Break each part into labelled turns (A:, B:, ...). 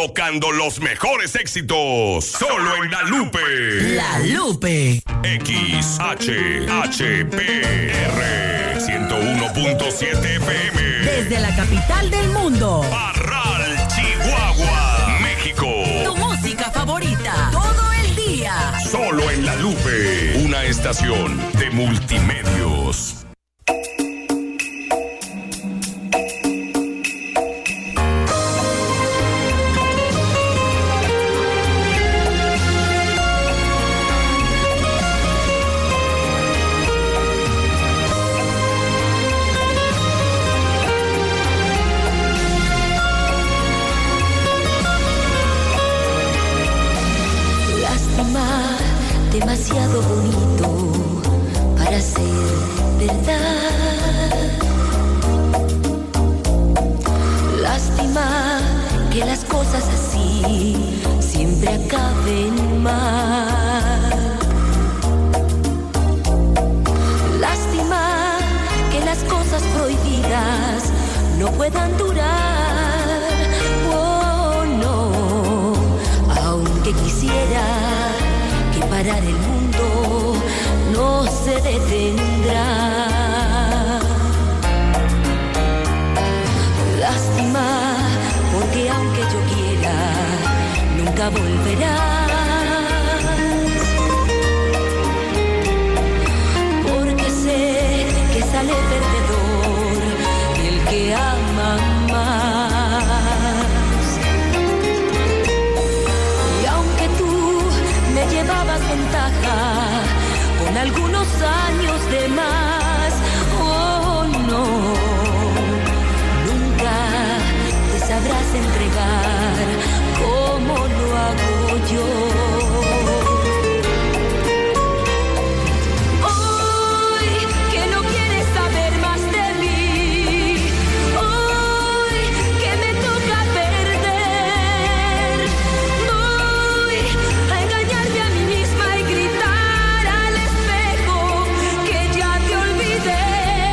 A: tocando los mejores éxitos. Solo en La Lupe.
B: La Lupe.
A: XHHPR 101.7 FM.
B: Desde la capital del mundo.
A: Parral, Chihuahua, México.
B: Tu música favorita. Todo el día.
A: Solo en La Lupe. Una estación de Multimedios.
C: Demasiado bonito para ser verdad. Lástima que las cosas así siempre acaben mal. Lástima que las cosas prohibidas no puedan durar. Oh no, aunque quisiera parar el mundo, no se detendrá. Lástima, porque aunque yo quiera, nunca volverás. Porque sé que sale perdedor el que ama más. Y aunque tú me llevabas ventaja con algunos años de más, oh no, nunca te sabrás entregar como lo hago yo. Hoy que no quieres saber más de mí, hoy que me toca perder, voy a engañarme a mí misma y gritar al espejo que ya te olvidé.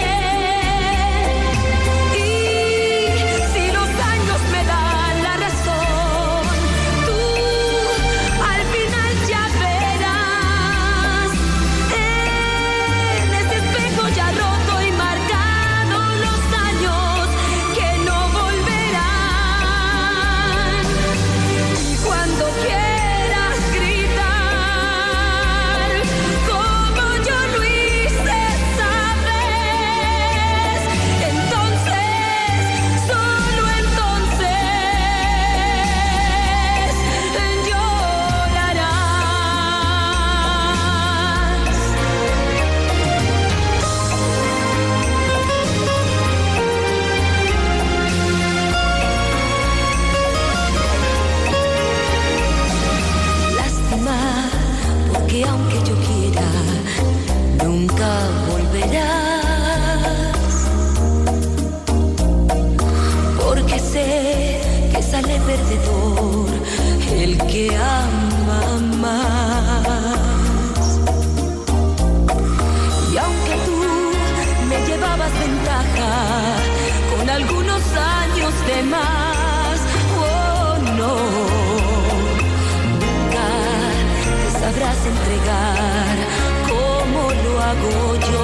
C: Y si los años me dan la razón, tú al final ya verás en ese espejo ya roto y marcado los años que no volverán. Y cuando quieras gritar como yo lo hice, sabes, entonces, solo entonces llorarás. Lástima, porque aunque yo quiera, nunca volverás. Porque sé que sale perdedor el que ama más. Y aunque tú me llevabas ventaja con algunos años de más, oh no, nunca te sabrás entregar como lo hago yo.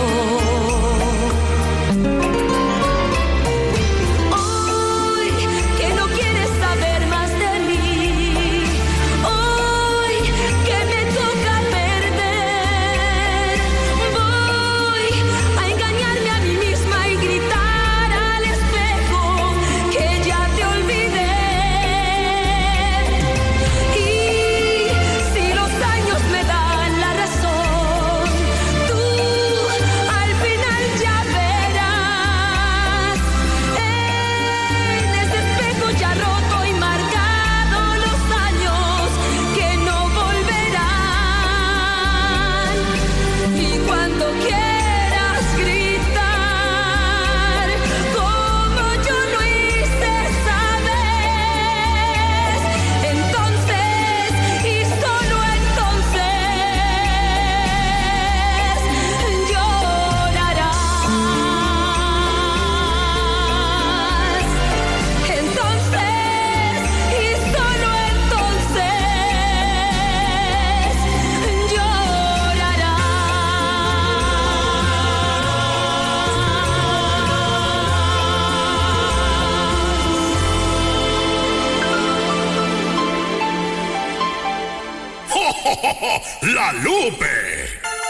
C: Hoy que no quieres saber más de mí, hoy que me
A: La Lupe.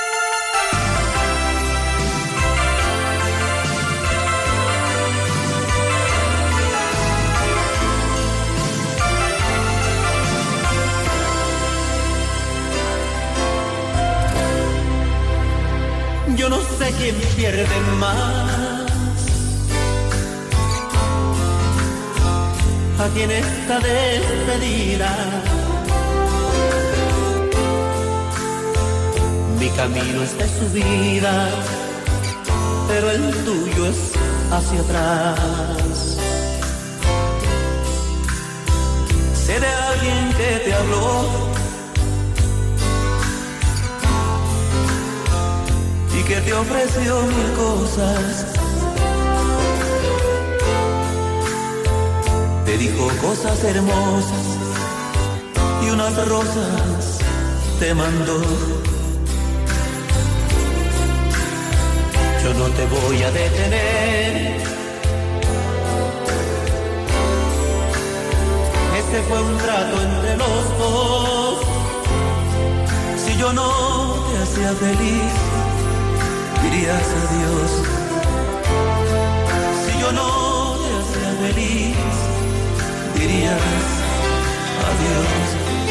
D: Yo no sé quién pierde más, a quien está despedida. Mi camino es de subida, pero el tuyo es hacia atrás. Sé de alguien que te habló y que te ofreció mil cosas. Te dijo cosas hermosas y unas rosas te mandó. Yo no te voy a detener. Este fue un trato entre los dos. Si yo no te hacía feliz, dirías adiós. Si yo no te hacía feliz, dirías adiós.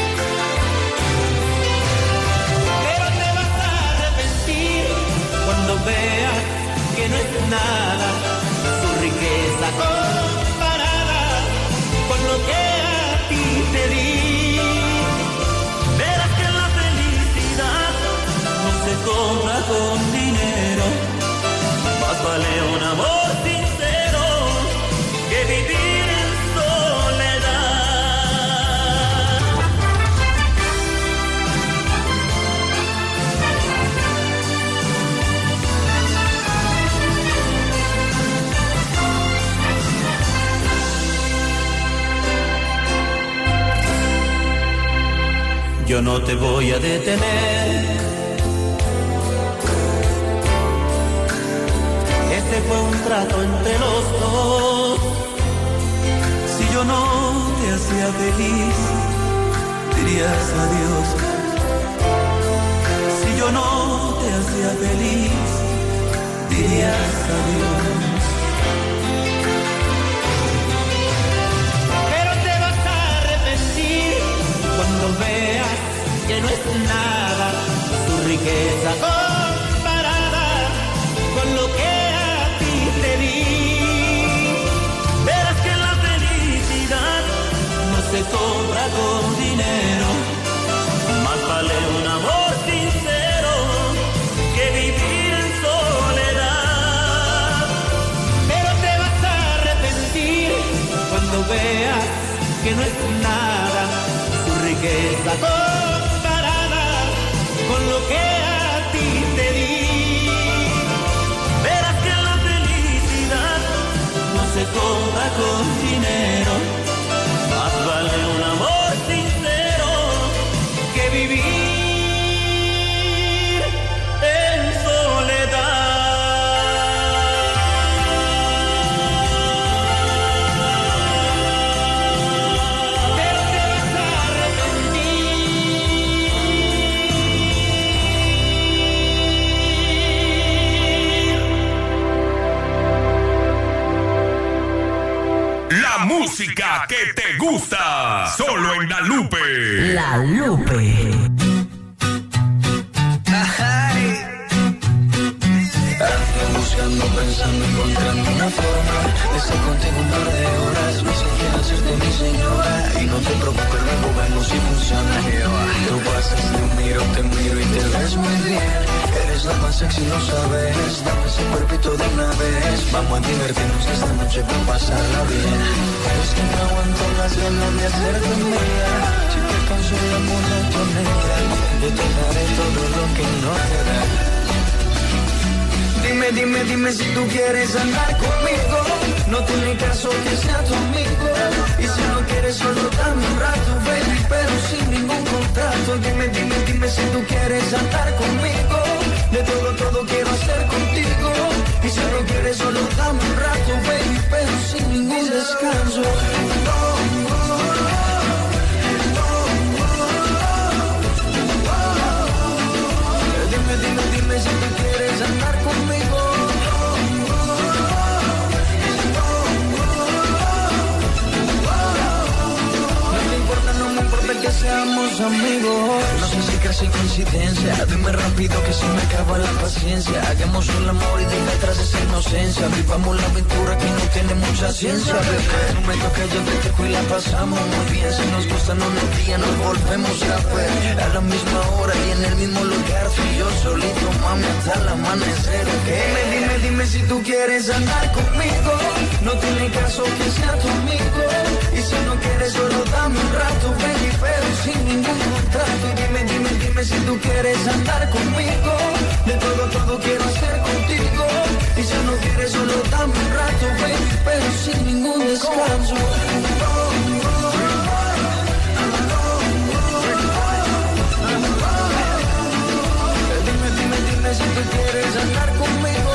D: Pero te vas a arrepentir cuando veas que no es nada su riqueza comparada con lo que a ti te di. Verás que la felicidad no se compra con dinero, más vale un amor sincero que vivir en soledad. Yo no te voy a detener. Este fue un trato entre los dos. Si yo no te hacía feliz, dirías adiós. Si yo no te hacía feliz, dirías adiós. Pero te vas a arrepentir cuando veas que no es nada tu riqueza comparada con lo que a ti te di. Verás que la felicidad no se compra con dinero, más vale un amor sincero que vivir en soledad. Pero te vas a arrepentir cuando veas que no es nada su riqueza comparada con lo que a ti te di. Verás que la felicidad no se compra con dinero, más vale un amor sincero que vivir en soledad. Pero te vas a arrepentir.
A: La música que te gusta, solo en La Lupe.
B: La Lupe.
E: Ando buscando, pensando, encontrando una forma de estar contigo un par de horas. No sé qué hacerte mi señora. Y no te preocupes, luego vemos si funciona. Tú pasas, te miro y te ves muy bien. Eres la más sexy, lo sabes. Dame ese cuerpito de una vez. Vamos a divertirnos esta noche para pasarla bien. Es que no aguanto las ganas de hacerte mía. Si te canso la monotonía, yo te daré todo lo que no te da. Dime si tú quieres andar conmigo. No tiene caso que sea tu amigo. Y si no quieres solo dame un rato, baby, pero sin ningún contrato. Dime si tú quieres andar conmigo. De todo quiero hacer contigo. Y si no quieres solo dame un rato, baby, pero sin ningún descanso. seamos amigos. No sé si casi coincidencia, dime rápido que se me acaba la paciencia. Hagamos el amor y deja atrás esa inocencia. Vivamos la aventura que no tiene mucha ciencia, bebé. Un momento que yo te dejo y la pasamos muy bien. Si nos gustan unos días nos volvemos a ver. A la misma hora y en el mismo lugar. Tú y yo solito, mami, hasta el amanecer, ¿ok? Dime si tú quieres andar conmigo. No tiene caso que sea tu amigo. Y si no quieres solo dame un rato, baby, pero sin ningún contrato. Y dime si tú quieres andar conmigo. De todo quiero hacer contigo. Y si no quieres solo dame un rato, baby, pero sin ningún descanso. Dime si tú quieres andar conmigo.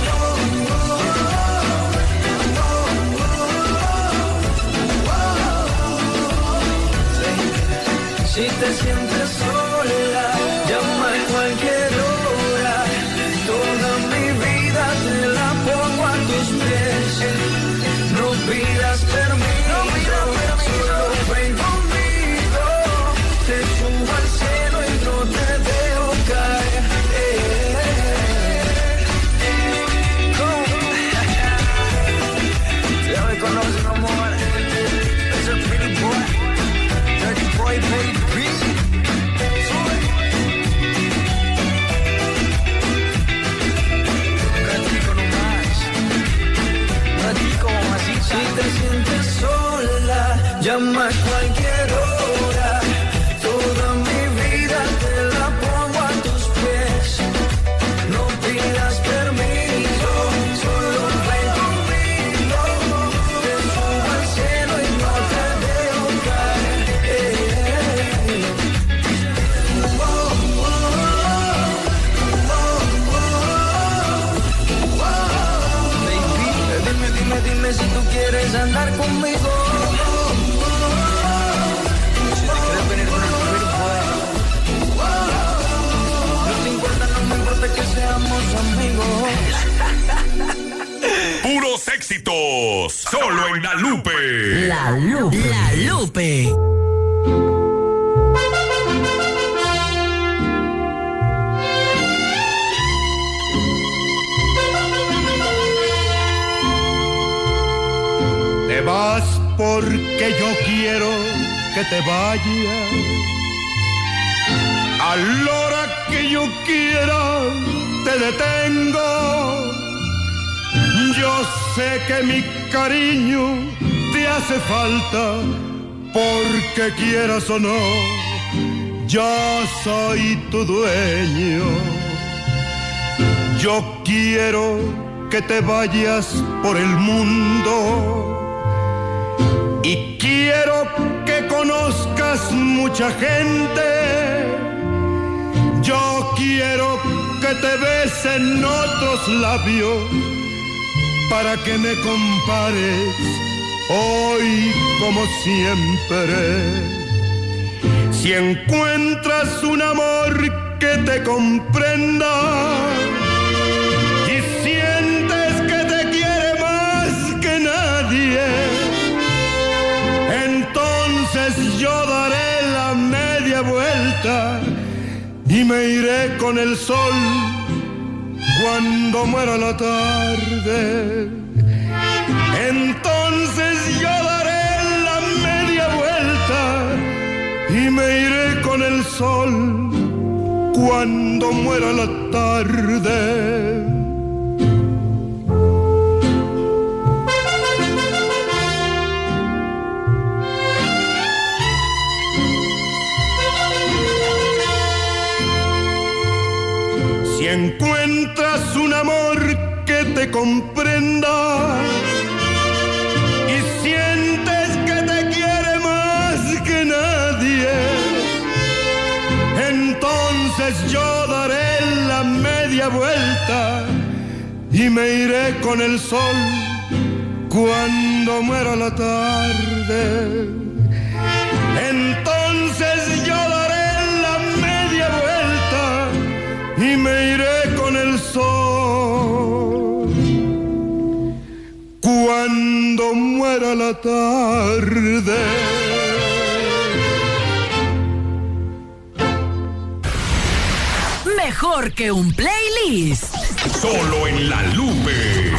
E: Si te sientes sola, llama a cualquier hora. Toda mi vida te la pongo a tus pies. No pidas permiso, solo ven conmigo. Te subo al cielo y no te dejo caer. Ya me conoces, amor. Es el pretty boy. Dirty boy, baby. Si te sientes sola, llama a cualquier hora. Toda mi vida te la pongo a tus pies. No pidas permiso, solo ven conmigo. Te subo al cielo y no te dejo caer. Baby, dime si tú quieres andar conmigo. Si te quieres venir con el pretty boy. No te importa, no me importa que seamos amigos.
A: Puros éxitos, solo en La Lupe.
B: La Lupe. La Lupe.
F: Te vas porque yo quiero que te vayas. A la hora que yo quiera te detengo. Yo sé que mi cariño te hace falta, porque quieras o no, yo soy tu dueño. Yo quiero que te vayas por el mundo. Y quiero que conozcas mucha gente. Yo quiero que te besen otros labios, para que me compares hoy como siempre. Si encuentras un amor que te comprenda y sientes que te quiere más que nadie, entonces yo daré la media vuelta y me iré con el sol cuando muera la tarde. Entonces yo daré la media vuelta y me iré con el sol cuando muera la tarde. Si encuentras un amor que te comprenda y sientes que te quiere más que nadie, entonces yo daré la media vuelta y me iré con el sol cuando muera la tarde. Entonces yo daré la media vuelta y me iré con el sol cuando muera la tarde.
B: mejor que un playlist.
A: Solo en La Lupe.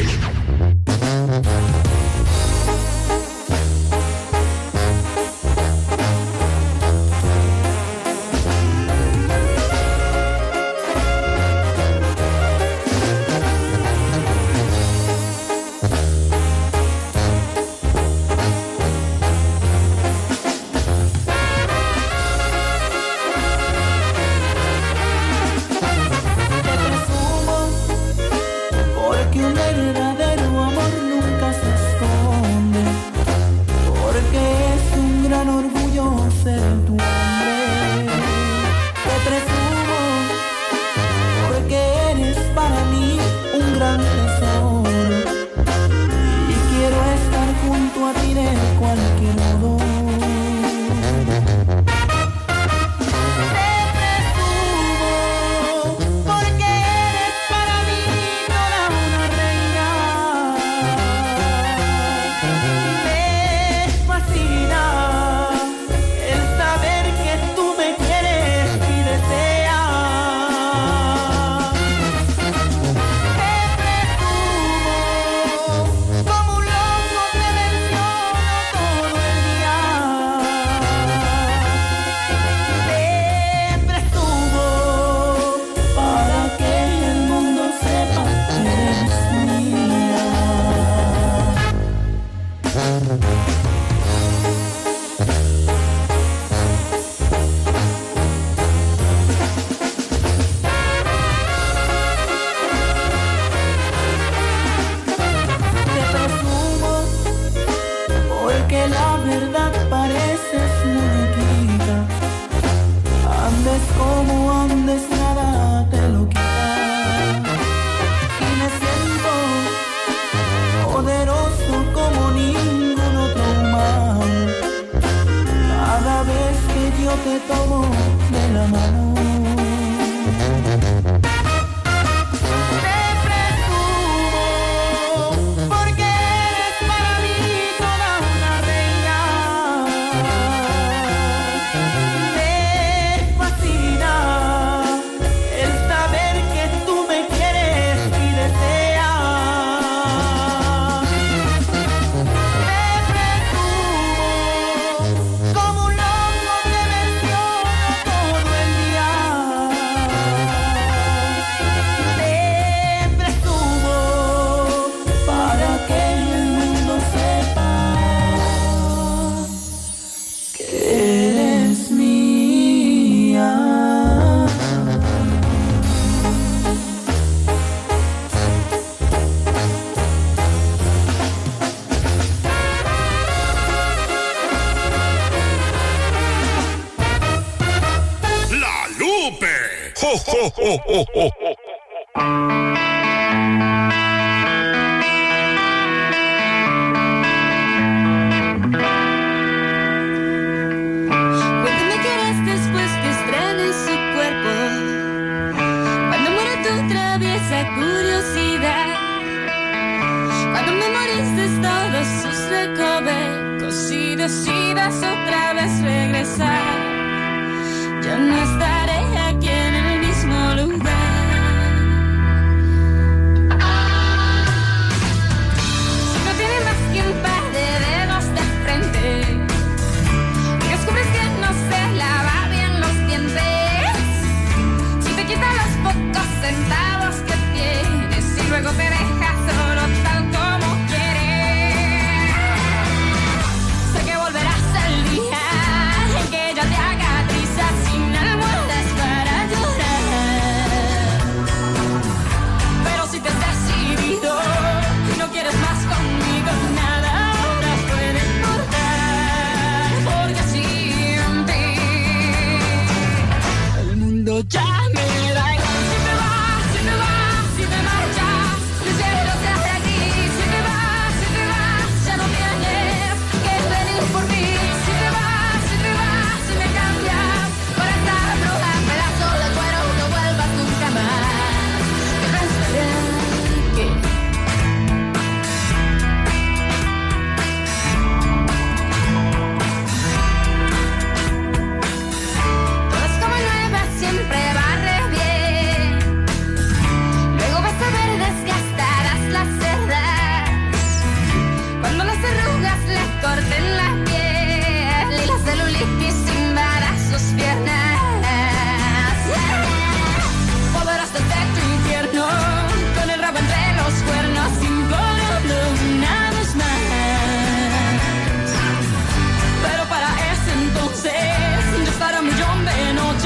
C: Que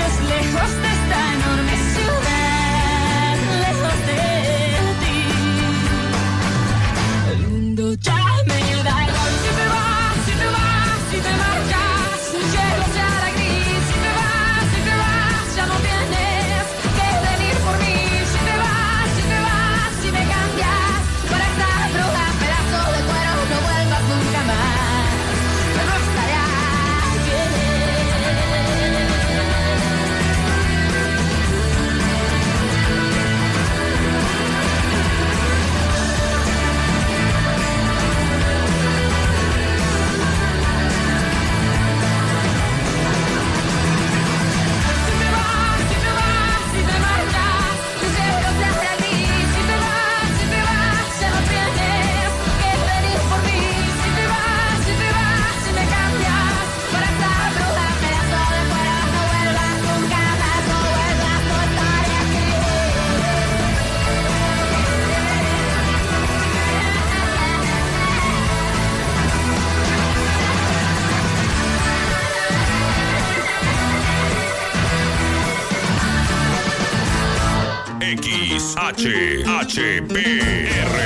C: lejos, lejos de esta enorme ciudad, lejos de ti. El mundo ya me da igual. Si te vas, si te vas, si te marchas, el cielo se hará gris. Si te vas, ya no tienes que venir por mí. Si te vas, si me cambias por esta bruja, pedazo de cuero, no vuelvas nunca más. No estaré
A: XHPR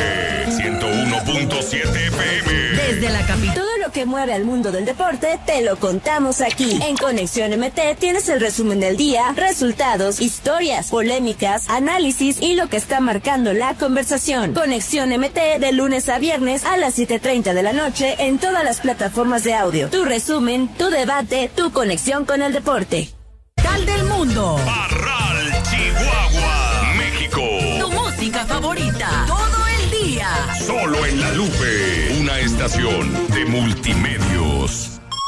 A: 101.7 FM.
B: Desde la capital.
G: Todo lo que mueve al mundo del deporte te lo contamos aquí. En Conexión MT tienes el resumen del día, resultados, historias, polémicas, análisis y lo que está marcando la conversación. Conexión MT de lunes a viernes a las 7:30 de la noche en todas las plataformas de audio. Tu resumen, tu debate, tu conexión con el deporte.
B: Tal del mundo.
A: Parral, Chihuahua, México.
B: Tu música favorita. Todo el día.
A: Solo en La Lupe, una estación de Multimedios.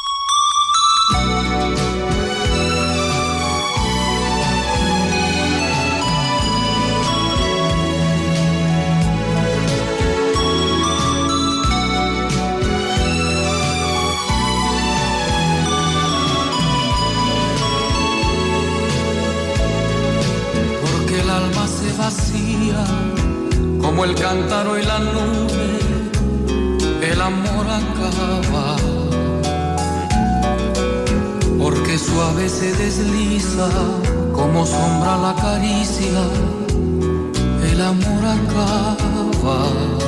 H: Porque el alma se vacía como el cántaro y la nube, el amor acaba. Porque suave se desliza como sombra la caricia, el amor acaba.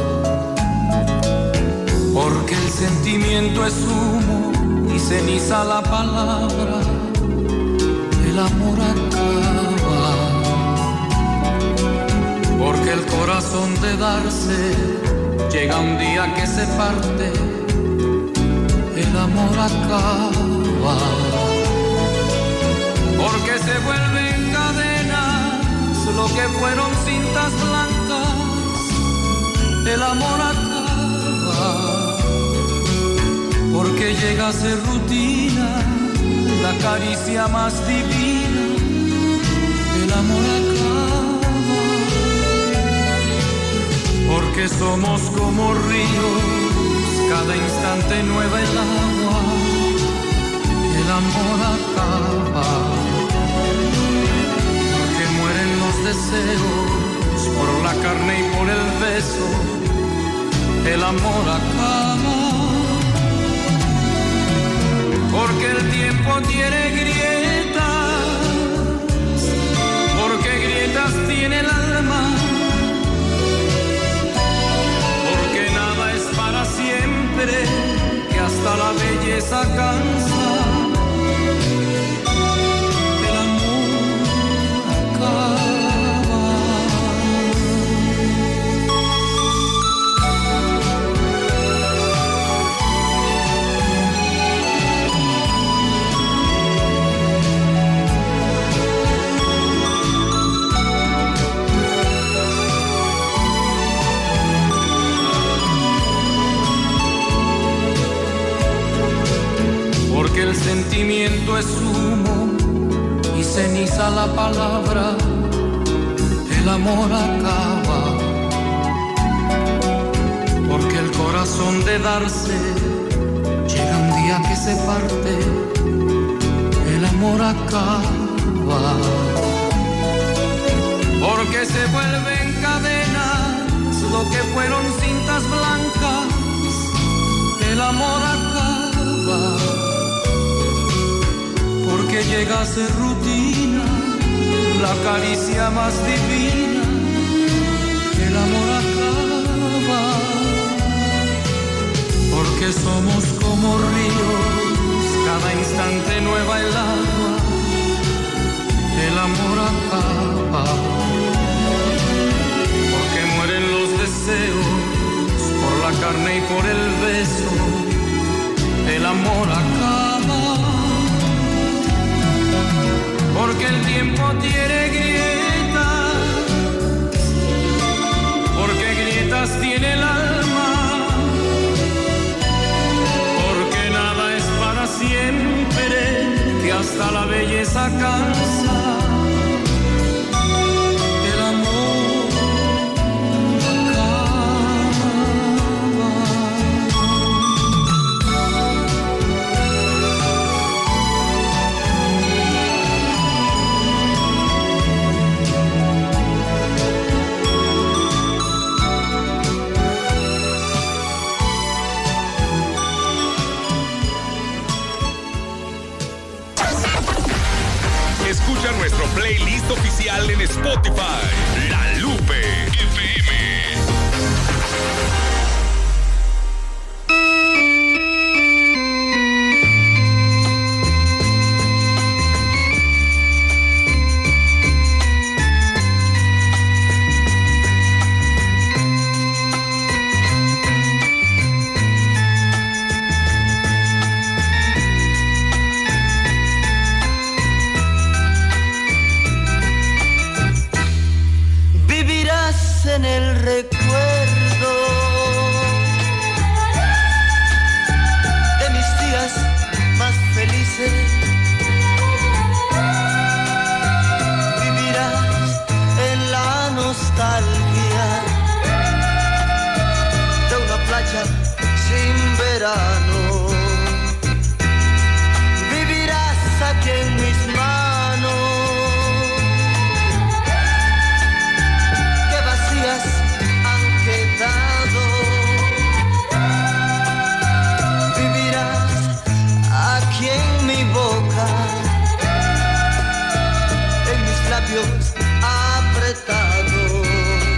H: Porque el sentimiento es humo y ceniza la palabra, el amor acaba. Porque el corazón de darse llega un día que se parte, el amor acaba. Porque se vuelven cadenas lo que fueron cintas blancas, el amor acaba. Porque llega a ser rutina la caricia más divina, el amor acaba. Porque somos como ríos, cada instante nueva el agua, el amor acaba. Porque mueren los deseos por la carne y por el beso, el amor acaba. Porque el tiempo tiene grietas, porque grietas tiene el alma. Para siempre, que hasta la belleza cansa, el amor acaba. Porque el sentimiento es humo y ceniza la palabra, el amor acaba. Porque el corazón de darse llega un día que se parte, el amor acaba. Porque se vuelven cadenas lo que fueron cintas blancas, el amor acaba. Porque porque llega a ser rutina la caricia más divina que el amor acaba, porque somos como ríos, cada instante nueva el agua, el amor acaba, porque mueren los deseos por la carne y por el beso, el amor acaba, porque el tiempo tiene grietas, porque grietas tiene el alma, porque nada es para siempre, que hasta la belleza cansa. El amor
A: Escucha nuestro playlist oficial en Spotify, La Lupe FM.
I: En el recuerdo de mis días más felices, vivirás en la nostalgia de una playa sin verano, vivirás aquí en mis manos han quedado, vivirás aquí en mi boca, en mis labios apretados,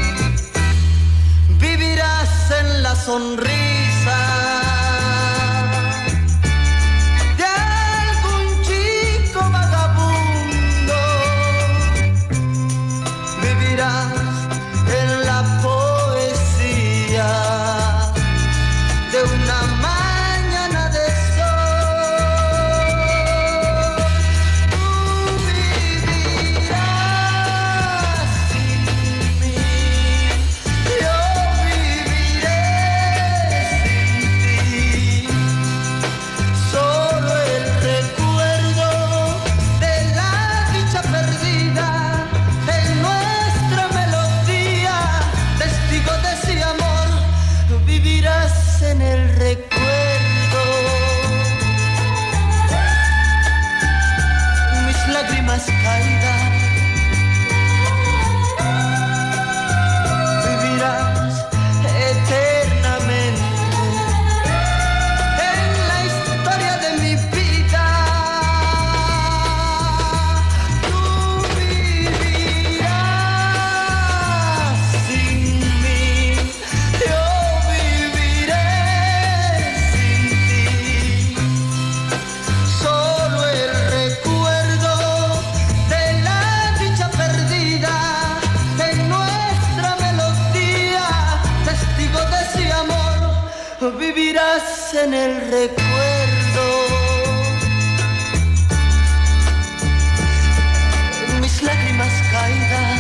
I: vivirás en la sonrisa de algún chico vagabundo, vivirás en la poesía de una mañana de sol. Tú vivirás sin mí, yo viviré sin ti. Solo el recuerdo de la dicha perdida en nuestra melodía, testigo de ese amor, vivirás en el recuerdo. Mis lágrimas caídas, vivirás eternamente en la historia de mi vida. Tú vivirás sin mí, yo viviré sin ti. Solo el recuerdo de la dicha perdida en nuestra melodía, testigo de ese amor, vivirás en el recuerdo. Mis lágrimas caídas,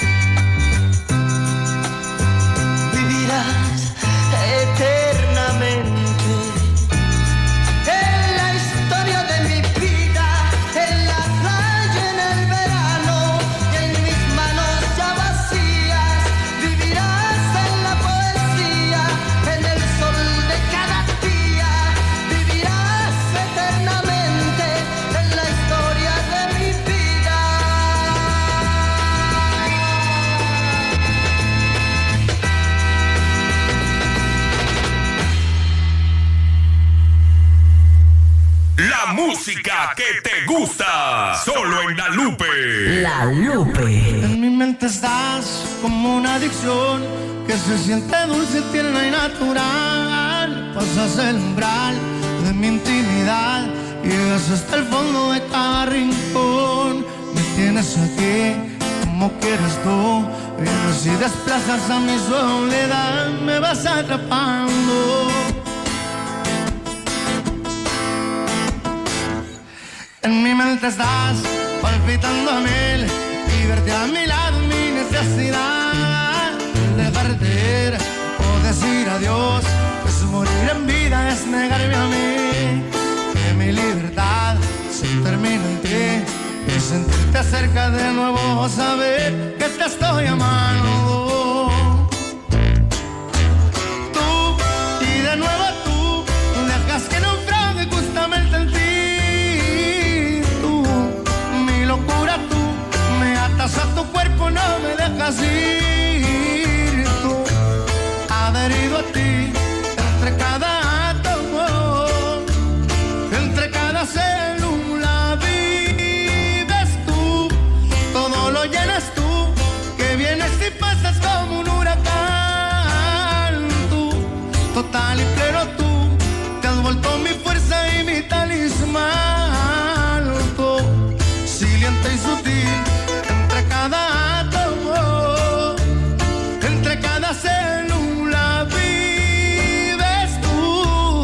I: vivirás eternamente en la historia de mi vida, en la playa en el verano y en mis manos ya vacías, vivirás en la poesía, en el sol de cada día,
A: música que te gusta. Solo en La Lupe.
B: La Lupe.
I: En mi mente estás como una adicción que se siente dulce, tierna y natural. Pasas el umbral de mi intimidad, llegas hasta el fondo de cada rincón. Me tienes aquí como quieres tú, vienes y desplazas a mi soledad, me vas atrapando. En mi mente estás palpitando a mil y verte a mi lado mi necesidad. Dejarte ir o decir adiós es morir en vida, es negarme a mí. Que mi libertad se termina en ti y sentirte cerca de nuevo, saber que te estoy amando. Tú y de nuevo tú dejas que naufrague justamente en ti. Tú, mi locura, tú me atas a tu cuerpo, no me dejas ir. Tú, adherido a ti, entre cada átomo, entre cada célula vives tú, todo lo llenas tú, que vienes y pasas como un huracán. Tú, total y pleno tú, te has vuelto mi fuerza y mi talismán. Tú, silente y sutil, entre cada átomo, entre cada célula vives tú.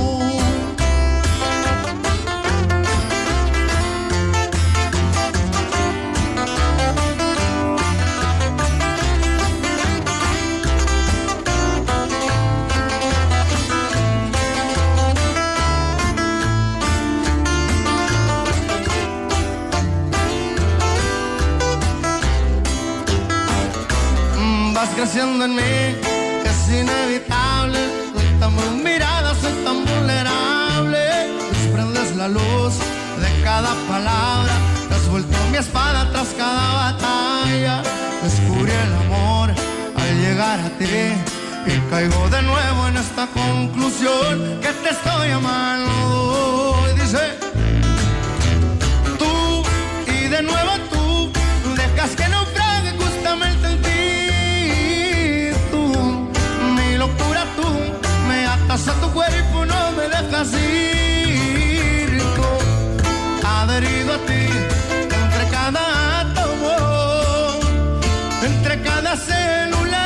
I: Vas creciendo en mí, que es inevitable. Soy tan muy mirada, soy tan vulnerable. Desprendes la luz de cada palabra, te has vuelto mi espada tras cada batalla. Descubrí el amor al llegar a ti y caigo de nuevo en esta conclusión, que te estoy amando. Y dice, tú y de nuevo tú dejas que naufrague justamente en ti. Locura tú, me atas a tu cuerpo, no me dejas ir. Tú, adherido a ti, entre cada átomo, entre cada célula.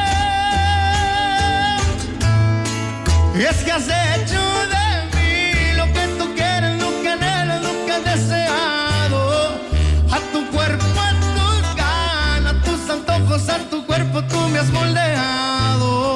I: Y es que has hecho de mí lo que tú quieres, lo que anhelas, lo que has deseado. A tu cuerpo, a tus ganas, a tus antojos, a tu cuerpo tú me has moldeado.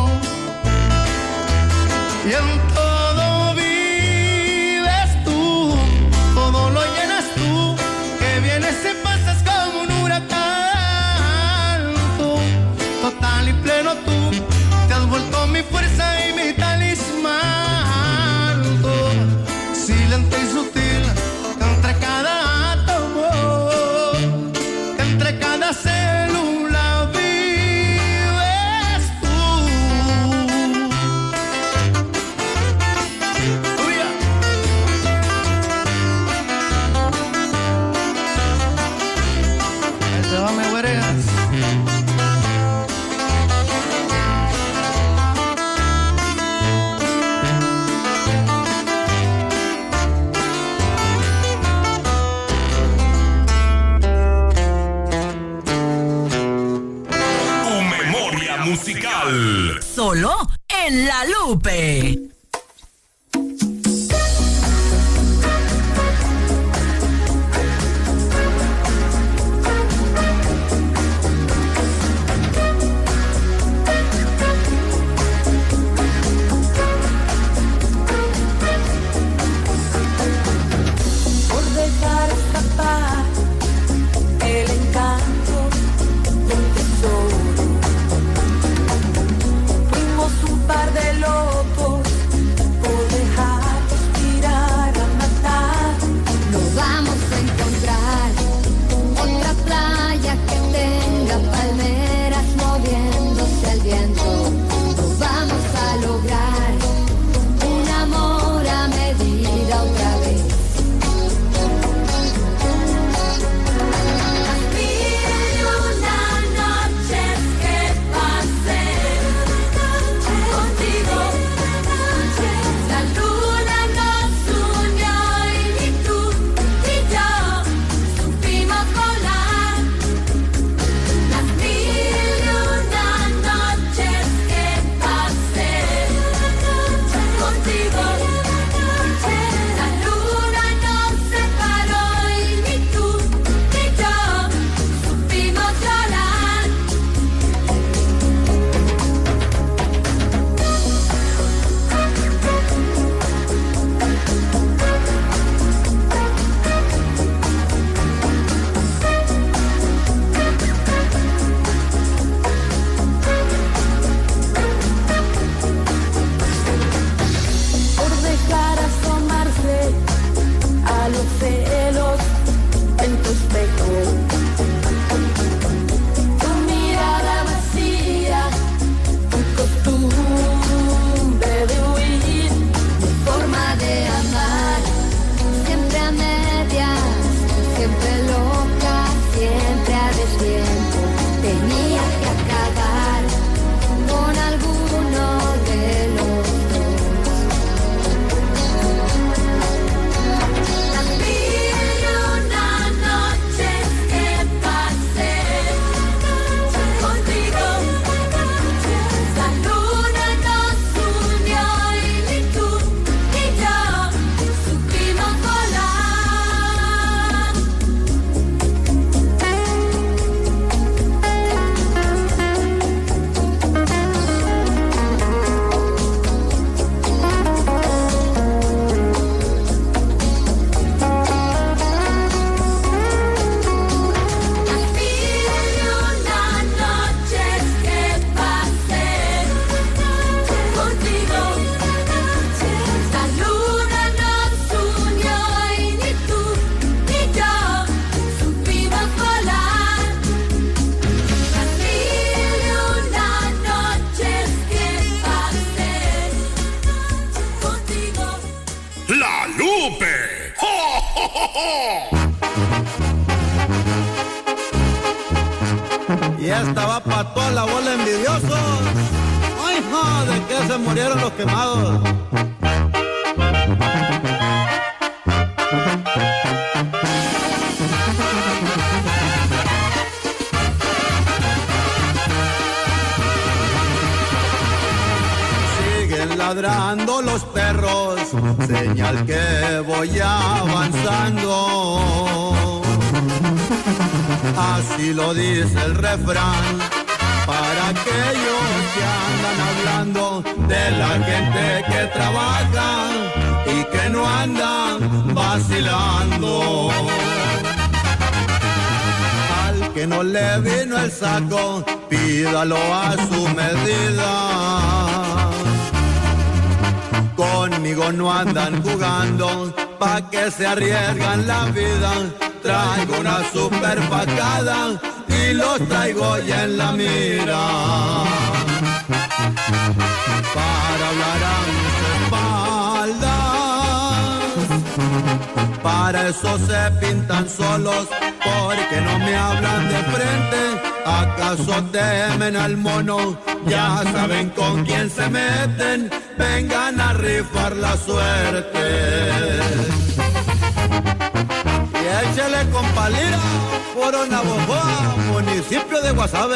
I: Y en todo vives tú, todo lo llenas tú, que vienes y pasas como un huracán. Tú, total y pleno tú, te has vuelto mi fuerza y mi talismán. Tú, silente y sutil, entre cada átomo, entre cada célula vives tú. Ahí te va mi güereas.
A: Tu memoria musical.
B: Solo en La Lupe.
C: Por dejar escapar el encanto de un tesoro. Fuimos un par de locos
J: Y esta va para toda la bola de envidiosos. Ay, no, de que se murieron los quemados. Siguen ladrando los perros, señal que voy avanzando. Así lo dice el refrán, para aquellos que andan hablando de la gente que trabaja y que no andan vacilando. Al que no le vino el saco, pídalo a su medida. Conmigo no andan jugando, pa' que se arriesgan la vida. Traigo una super facada y los traigo ya en la mira. Para hablar a mis espaldas, para eso se pintan solos, porque no me hablan de frente. ¿Acaso temen al mono? Ya saben con quién se meten. Vengan a rifar la suerte. Y échale con palira por Navojoa, municipio de Guasave.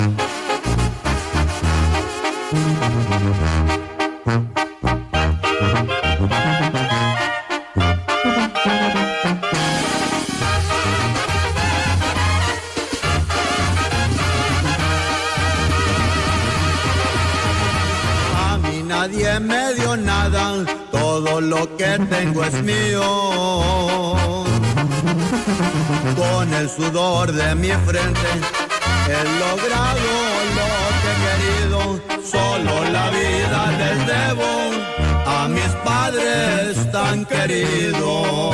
J: Nadie me dio nada, todo lo que tengo es mío. Con el sudor de mi frente he logrado lo que he querido. Solo la vida les debo a mis padres tan queridos.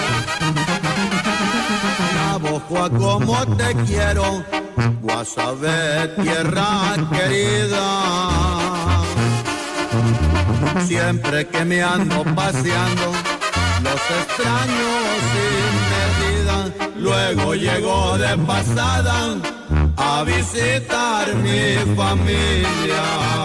J: Navojoa, como te quiero, Guasave, tierra querida. Siempre que me ando paseando, los extraño sin medida. Luego llego de pasada a visitar mi familia.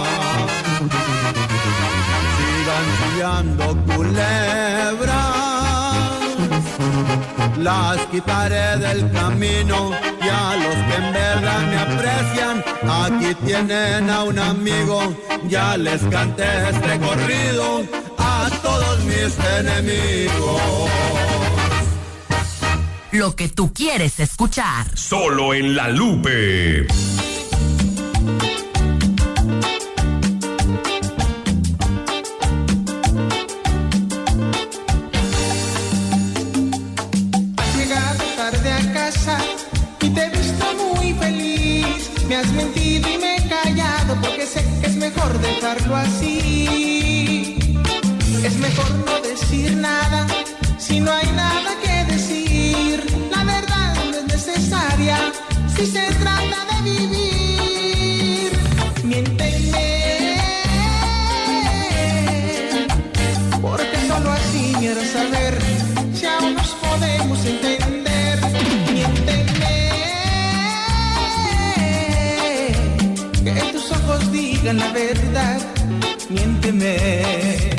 J: Sigan chillando culebras, las quitaré del camino. Y a los que en verdad me aprecian, aquí tienen a un amigo. Ya les canté este corrido a todos mis enemigos.
B: Lo que tú quieres escuchar.
A: Solo en La Lupe.
K: Has llegado tarde a casa y te he visto muy feliz. Me has mentido y me he callado porque sé que es mejor dejarlo así. Es mejor no decir nada si no hay nada que decir. La verdad no es necesaria si se trata de vivir. Miénteme, porque solo así quiero saber si aún nos podemos entender. Miénteme, que tus ojos digan la verdad. Miénteme.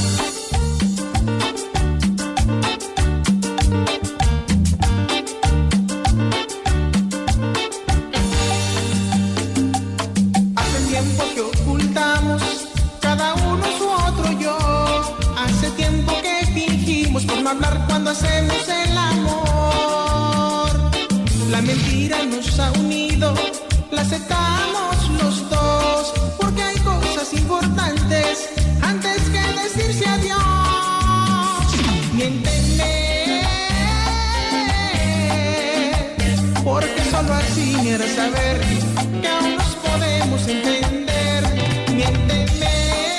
K: Hace tiempo que ocultamos cada uno su otro yo. Hace tiempo que fingimos por no hablar cuando hacemos el amor. La mentira nos ha unido, la aceptamos los dos, porque hay cosas importantes antes que decirse adiós. Miénteme, porque solo así me harás saber que aún nos podemos entender. Miénteme,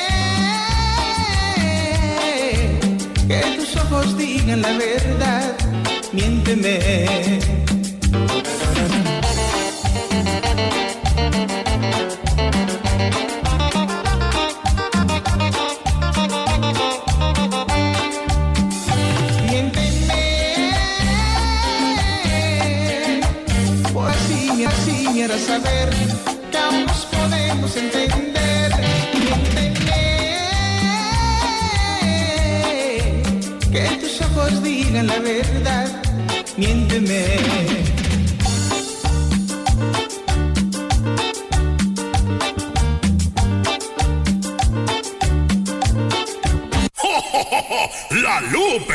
K: que tus ojos digan la verdad. Miénteme. Miénteme, viniera a saber que ambos podemos entender y entender que tus ojos digan la verdad. Miénteme.
A: La Lupe.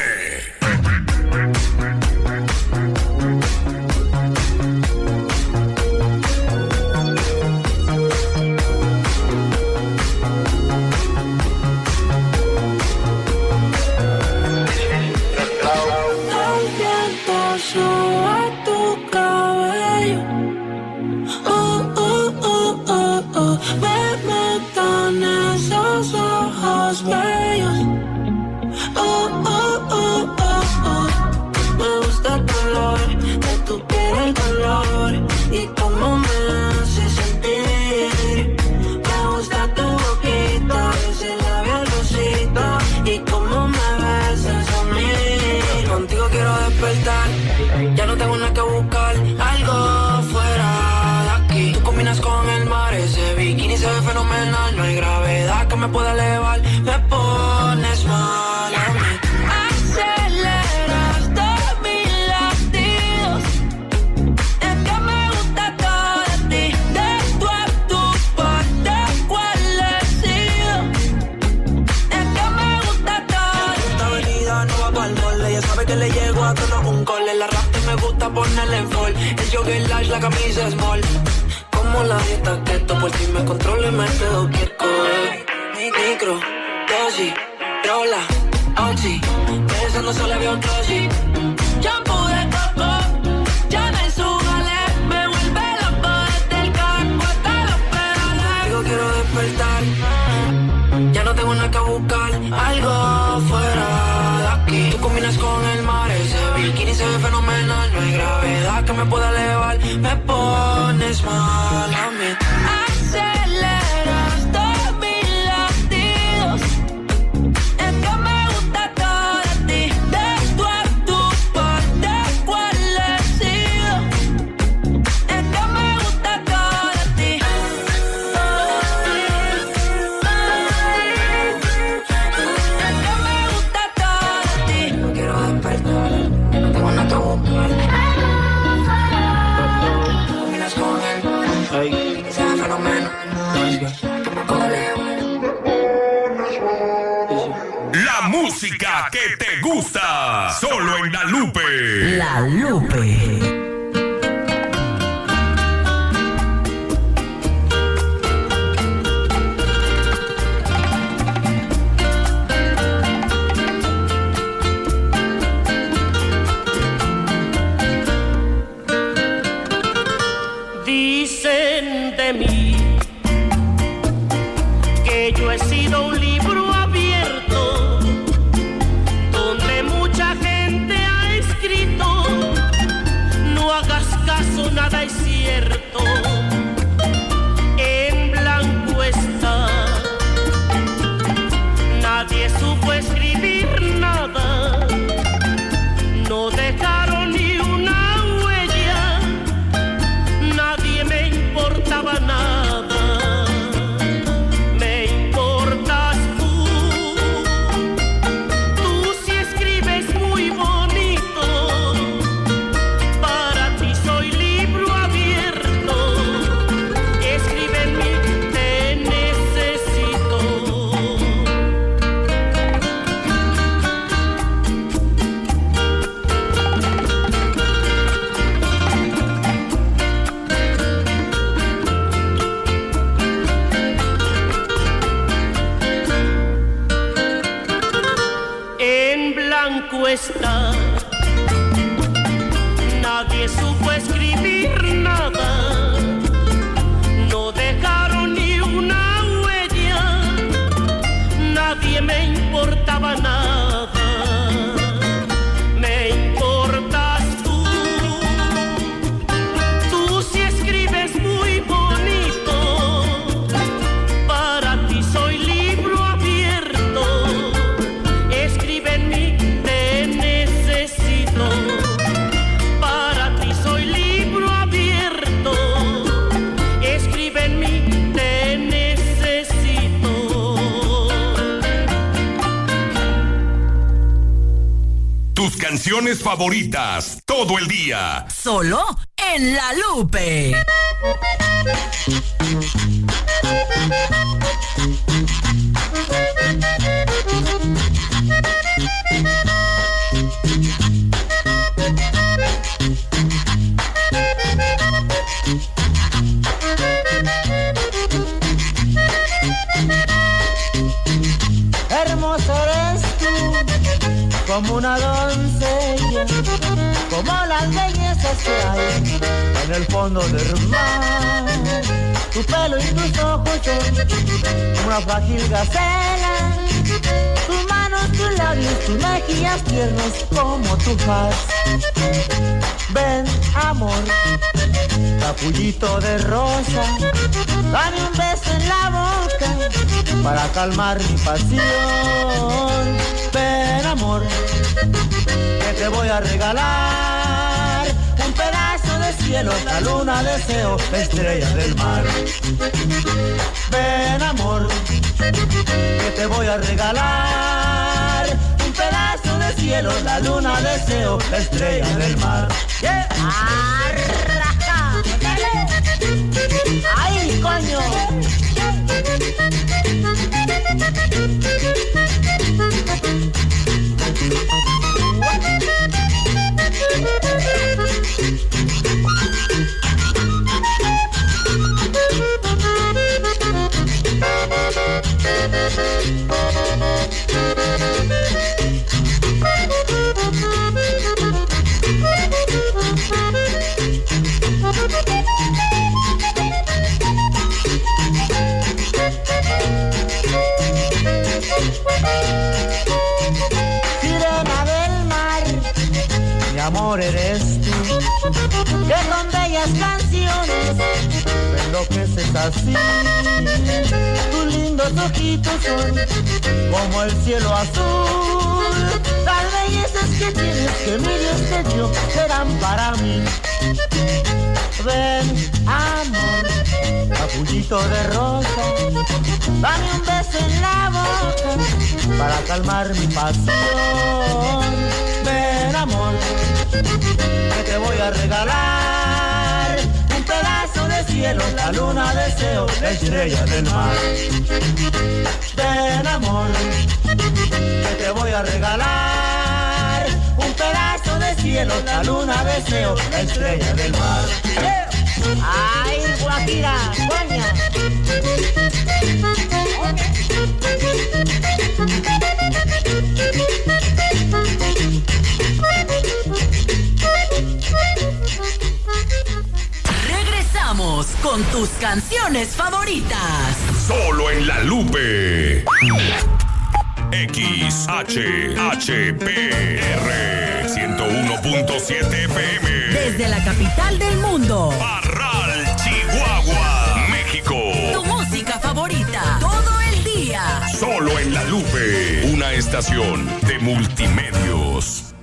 L: Ya no tengo nada que buscar, algo fuera de aquí. Tú combinas con el mar, ese bikini se ve fenomenal. No hay gravedad que me pueda elevar, me pones mal a mí. Aceleras todos mis latidos, es que me gusta todo de ti. De tu a tu parte, ¿cuál he sido? Es que me gusta todo. Esta avenida no va pa'l molde, ella sabe que le llego a tono un cole. La rap me gusta ponerle en fall, el jogger large, la camisa small. Como la dieta keto, por si me controlo y me quedo quieto. Micro, dosis, rola, oxi, pensando solo veo glossy. Shampoo de coco, ya me súbale, me vuelve loco desde el carro hasta los pedales. Digo quiero despertar, ya no tengo nada que buscar, algo fuera de aquí. Tú combinas con el mar, ese bikini se ve fenomenal. No hay gravedad que me pueda elevar, me pones mal a mí. Aceleras todos mis latidos, es que me gusta todo de ti. De tu a tu parte, ¿cuál he sido? Es que me gusta todo de ti. Es que me gusta todo de ti. No quiero despertar, no tengo nada que buscar. Combinas con él, se ve fenomenal.
A: La música que te gusta, solo en La Lupe.
B: La Lupe.
M: Dicen de mí que yo he sido un libro abierto donde mucha gente ha escrito.
A: canciones favoritas todo el día.
B: Solo en La Lupe.
K: Hermosa eres tú, como una doncella, como las bellezas que hay en el fondo del mar. Tu pelo y tus ojos son una frágil gacela, tus manos, tus labios, tus mejillas tiernos como tu faz. Ven, amor, capullito de rosa, dame un beso en la boca para calmar mi pasión. Ven, amor, que te voy a regalar un pedazo de cielo, la luna, deseo, estrella del mar. Ven, amor, que te voy a regalar un pedazo de cielo, la luna, deseo, estrella del mar. Yeah. ¡Ay, coño! Sirena del mar, mi amor eres tú, que con bellas canciones me enloqueces así. Tus lindos ojitos son como el cielo azul, las bellezas que tienes que mi Dios te dio serán para mí. Ven, amor, capullito de rosa, dame un beso en la boca para calmar mi pasión. Ven, amor, que te voy a regalar un pedazo de cielo, la luna, deseo, la estrella del mar. Ven, amor, que te voy a regalar un pedazo de cielo, la luna, deseo, la estrella del mar. ¡Ay, Guajira, coña!
B: Regresamos con tus canciones favoritas.
A: Solo en La Lupe. XHHPR 101.7 FM.
B: Desde la capital del mundo.
A: Parral, Chihuahua, México.
B: Tu música favorita. Todo el día.
A: Solo en La Lupe. Una estación de Multimedios.